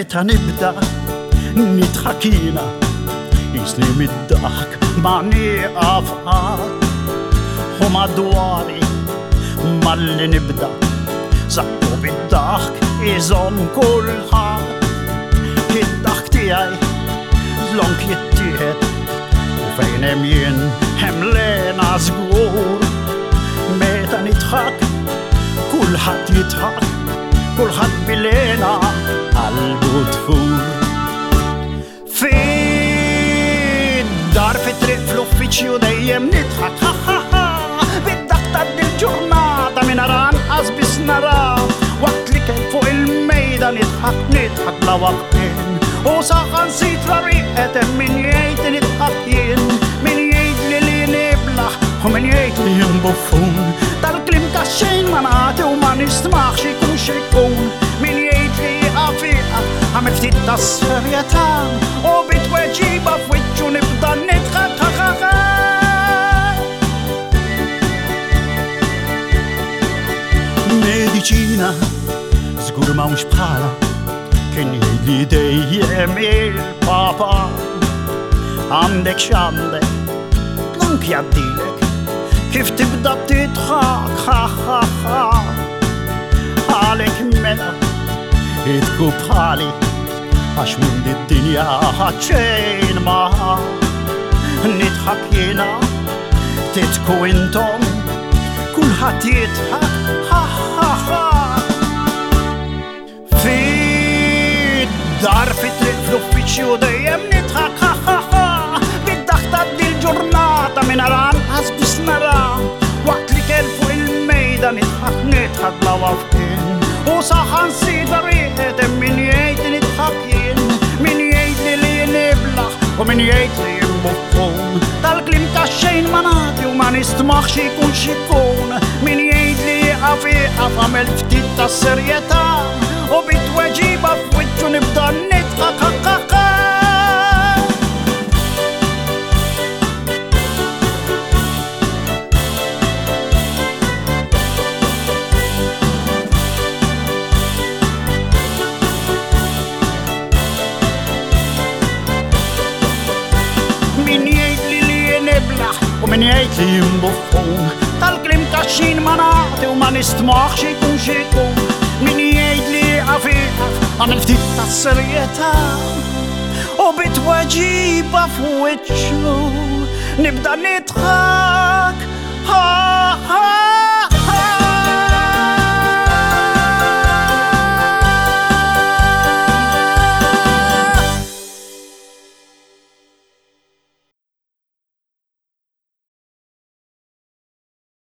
מתה נבדה נדחקינה יסני מדחק מעני עפר חומה דוארי מלא נבדה זקו בדחק איזון כל הדחקתי אי זלון כתיית וביניהם ין הם לנסגור מתה נדחק כל אחד ידחק כל אחד בלנה על בוטפור في طريق ufficio dejjem nidħak bid-daqta dil-ġurnata min aran qasbis nara waqt li kien fuq il-mejda nidħak bla waqtin u saħan sitra riqet min jgħid nidħak jien min jgħid li niblaħ u min jgħid li jien buffun tal-klim ta' xejn ma nagħti u ma nismaħx ikun xejkun min jgħid li għafiqa għamil ftit ta' serjetà u bitweġiba f'wiċċu nibda nidħak medicina żgur m'hawnx bħala kien jgħidli dejjem il-papa għandek x'għandek plank jgħaddilek kif tibda tidħak għalek mela idku bħali għax minn id-dinja ħaċċejn ma' nidħak jiena titku intom kulħadd jidħak fid-dar fit-triq fl-uffiċċju dejjem nidħak bid-daħta dil-ġurnata min aran qasbis nara waqt li kell fuq il-mejda nidħak bla waqtin u saħan sida riqet min jgħid nidħak jien min jgħid li niblaħ u min jgħid li jimbuffun tal-klim ta' xejn ma nagħti u ma nistmaħx ikun xikun min jgħid li jaqaf għamel ftit ta' serjetà u bitweġiba f'wiċċu nibda nidħak min jgħid li niblaħ u min jgħid li jimbuffun tal-klim ta' xejn ma nagħti u ma nistmaħx ikun xikun min jgħid li għamil ftit ta' serjetà u bitweġiba f'wiċċu nibda nidħak